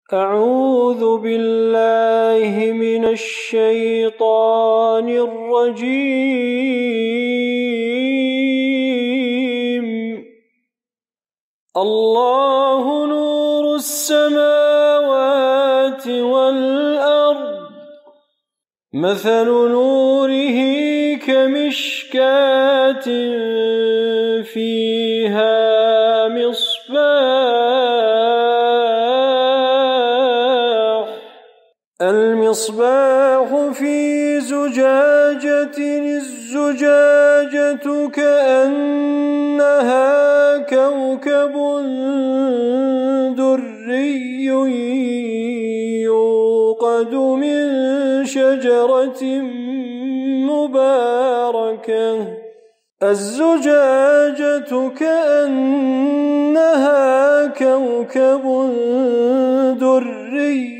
أعوذ بالله من الشيطان الرجيم. الله نور السماوات والأرض، مثل نوره كمشكاة فيها المصباح في زجاجة، الزجاجة كأنها كوكب دري يوقد من شجرة مباركة، الزجاجة كأنها كوكب دري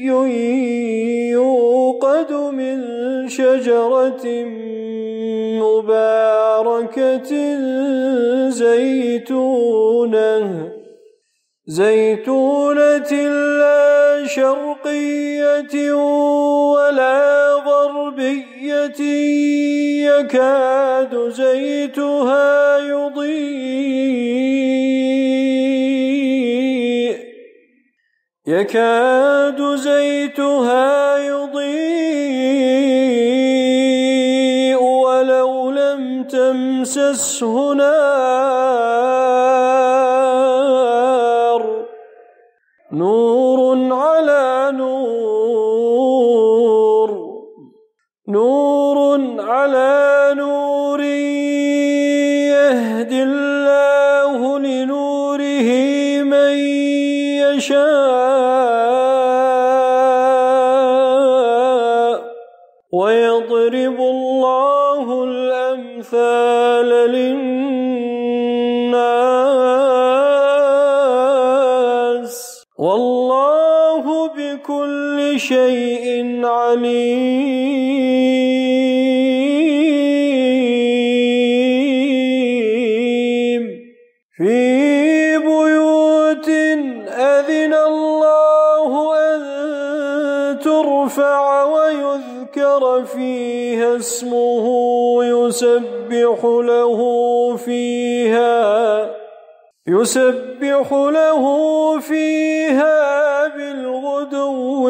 يوقد من شجرة مباركة زيتونة لا شرقية ولا غربية، يكاد زيتها يضيء ولو لم تمسسه نار، نور على نور، نور على نور، يهدي الله لنوره من يشاء، ويضرب الله الأمثال للناس، والله بكل شيء عليم. في بيوت أذن الله أن ترفع ويذكر فيها اسمه يسبح له فيها بالغدو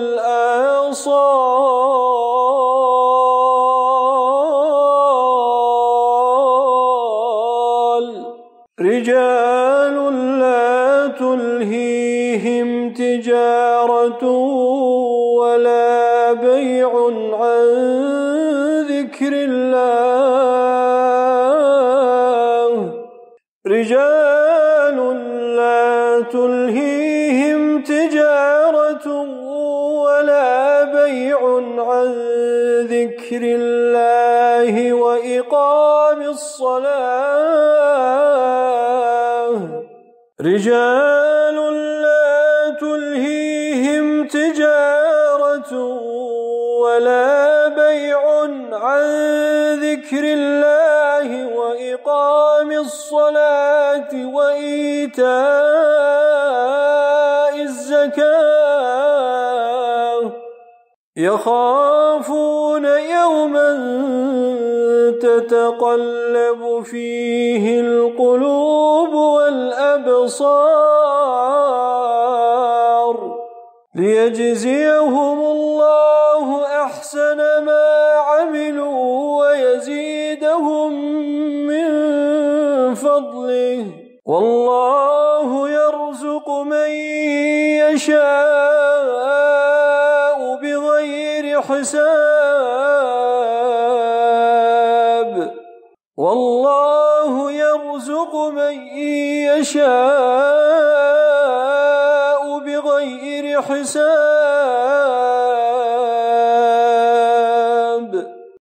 والآصال، رجال لا تلهيهم تجارة ولا بيع عن ذكر الله، رجال لا تلهيهم تجارة ولا بيع عن ذكر الله وإقام الصلاة، رجال لا تلهيهم تجارة ولا بيع عن ذكر الله وإقام الصلاة وإيتاء الزكاة، يخافون يوما تتقلب فيه القلوب والأبصار، ليجزيهم الله أحسن ما عملوا ويزيدهم من فضله، والله يرزق من يشاء بغير حساب، والله يرزق من يشاء بغير حساب.